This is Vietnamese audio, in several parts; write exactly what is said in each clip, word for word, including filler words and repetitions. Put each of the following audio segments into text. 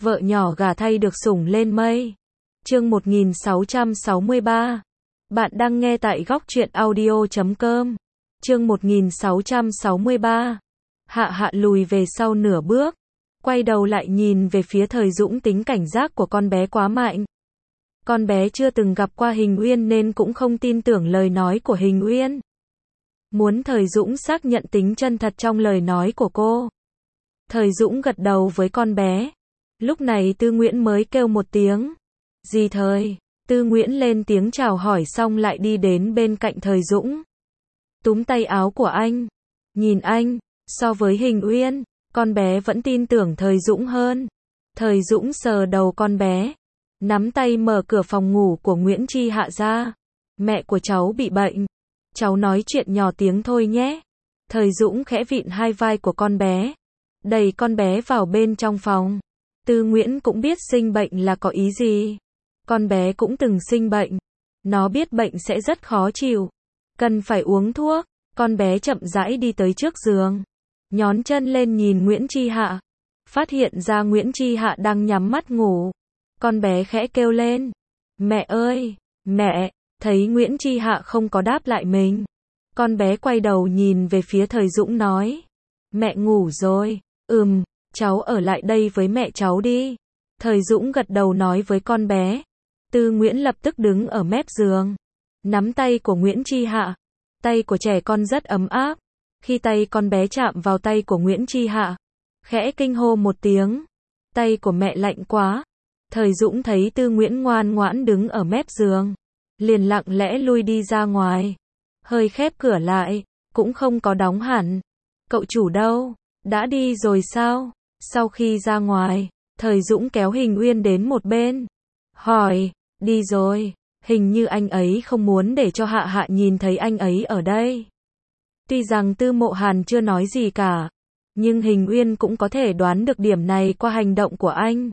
Vợ nhỏ gả thay được sủng lên mây. Chương một nghìn sáu trăm sáu mươi ba. Bạn đang nghe tại góc truyện audio chấm com. Chương một nghìn sáu trăm sáu mươi ba. Hạ Hạ lùi về sau nửa bước, quay đầu lại nhìn về phía Thời Dũng, tính cảnh giác của con bé quá mạnh. Con bé chưa từng gặp qua Hình Uyên nên cũng không tin tưởng lời nói của Hình Uyên. Muốn Thời Dũng xác nhận tính chân thật trong lời nói của cô. Thời Dũng gật đầu với con bé. Lúc này Tư Nguyễn mới kêu một tiếng. Dì Thời. Tư Nguyễn lên tiếng chào hỏi xong lại đi đến bên cạnh Thời Dũng. Túm tay áo của anh. Nhìn anh, so với Hình Uyên, con bé vẫn tin tưởng Thời Dũng hơn. Thời Dũng sờ đầu con bé, nắm tay mở cửa phòng ngủ của Nguyễn Chi Hạ ra. Mẹ của cháu bị bệnh. Cháu nói chuyện nhỏ tiếng thôi nhé. Thời Dũng khẽ vịn hai vai của con bé, đẩy con bé vào bên trong phòng. Tư Nguyễn cũng biết sinh bệnh là có ý gì. Con bé cũng từng sinh bệnh. Nó biết bệnh sẽ rất khó chịu, cần phải uống thuốc. Con bé chậm rãi đi tới trước giường, nhón chân lên nhìn Nguyễn Chi Hạ. Phát hiện ra Nguyễn Chi Hạ đang nhắm mắt ngủ. Con bé khẽ kêu lên. Mẹ ơi, mẹ. Thấy Nguyễn Chi Hạ không có đáp lại mình, con bé quay đầu nhìn về phía Thời Dũng nói. Mẹ ngủ rồi. Ừm, cháu ở lại đây với mẹ cháu đi. Thời Dũng gật đầu nói với con bé. Tư Nguyễn lập tức đứng ở mép giường, nắm tay của Nguyễn Chi Hạ. Tay của trẻ con rất ấm áp. Khi tay con bé chạm vào tay của Nguyễn Chi Hạ, khẽ kinh hô một tiếng. Tay của mẹ lạnh quá. Thời Dũng thấy Tư Nguyễn ngoan ngoãn đứng ở mép giường, liền lặng lẽ lui đi ra ngoài, hơi khép cửa lại, cũng không có đóng hẳn. Cậu chủ đâu? Đã đi rồi sao? Sau khi ra ngoài, Thời Dũng kéo Hình Uyên đến một bên, hỏi, đi rồi, hình như anh ấy không muốn để cho Hạ Hạ nhìn thấy anh ấy ở đây. Tuy rằng Tư Mộ Hàn chưa nói gì cả, nhưng Hình Uyên cũng có thể đoán được điểm này qua hành động của anh.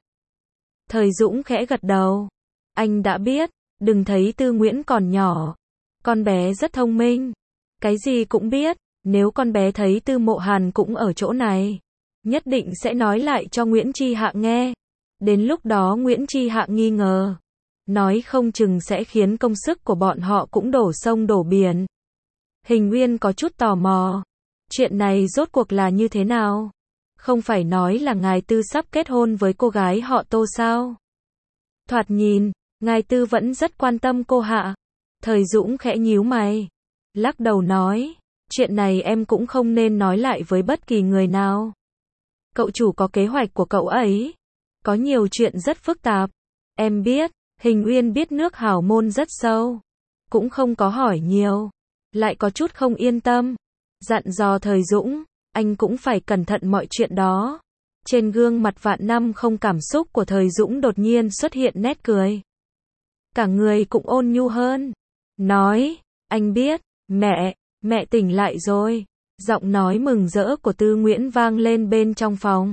Thời Dũng khẽ gật đầu. Anh đã biết, đừng thấy Tư Nguyễn còn nhỏ. Con bé rất thông minh, cái gì cũng biết. Nếu con bé thấy Tư Mộ Hàn cũng ở chỗ này, nhất định sẽ nói lại cho Nguyễn Chi Hạ nghe. Đến lúc đó Nguyễn Chi Hạ nghi ngờ, nói không chừng sẽ khiến công sức của bọn họ cũng đổ sông đổ biển. Hình Uyên có chút tò mò. Chuyện này rốt cuộc là như thế nào? Không phải nói là ngài Tư sắp kết hôn với cô gái họ Tô sao? Thoạt nhìn, ngài Tư vẫn rất quan tâm cô Hạ. Thời Dũng khẽ nhíu mày, lắc đầu nói. Chuyện này em cũng không nên nói lại với bất kỳ người nào. Cậu chủ có kế hoạch của cậu ấy. Có nhiều chuyện rất phức tạp. Em biết. Hình Uyên biết nước hào môn rất sâu, cũng không có hỏi nhiều, lại có chút không yên tâm. Dặn dò Thời Dũng, anh cũng phải cẩn thận mọi chuyện đó. Trên gương mặt vạn năm không cảm xúc của Thời Dũng đột nhiên xuất hiện nét cười. Cả người cũng ôn nhu hơn. Nói, anh biết, mẹ, mẹ tỉnh lại rồi. Giọng nói mừng rỡ của Tư Nguyễn vang lên bên trong phòng.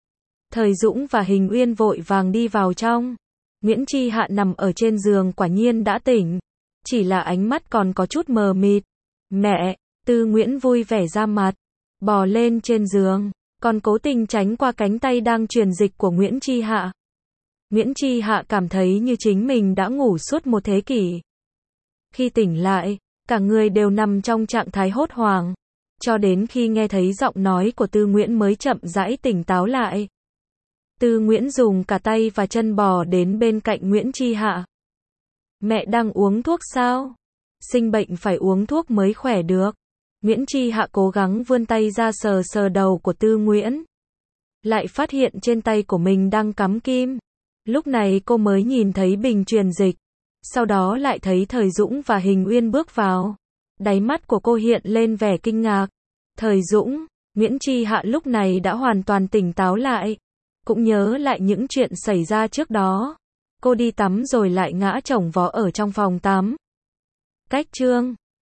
Thời Dũng và Hình Uyên vội vàng đi vào trong. Nguyễn Chi Hạ nằm ở trên giường quả nhiên đã tỉnh, chỉ là ánh mắt còn có chút mờ mịt. Mẹ, Tư Nguyễn vui vẻ ra mặt, bò lên trên giường, còn cố tình tránh qua cánh tay đang truyền dịch của Nguyễn Chi Hạ. Nguyễn Chi Hạ cảm thấy như chính mình đã ngủ suốt một thế kỷ. Khi tỉnh lại, cả người đều nằm trong trạng thái hốt hoảng, cho đến khi nghe thấy giọng nói của Tư Nguyễn mới chậm rãi tỉnh táo lại. Tư Nguyễn dùng cả tay và chân bò đến bên cạnh Nguyễn Chi Hạ. Mẹ đang uống thuốc sao? Sinh bệnh phải uống thuốc mới khỏe được. Nguyễn Chi Hạ cố gắng vươn tay ra sờ sờ đầu của Tư Nguyễn. Lại phát hiện trên tay của mình đang cắm kim. Lúc này cô mới nhìn thấy bình truyền dịch. Sau đó lại thấy Thời Dũng và Hình Uyên bước vào. Đáy mắt của cô hiện lên vẻ kinh ngạc. Thời Dũng, Nguyễn Chi Hạ lúc này đã hoàn toàn tỉnh táo lại. Cũng nhớ lại những chuyện xảy ra trước đó. Cô đi tắm rồi lại ngã chồng vó ở trong phòng tắm. Cách chương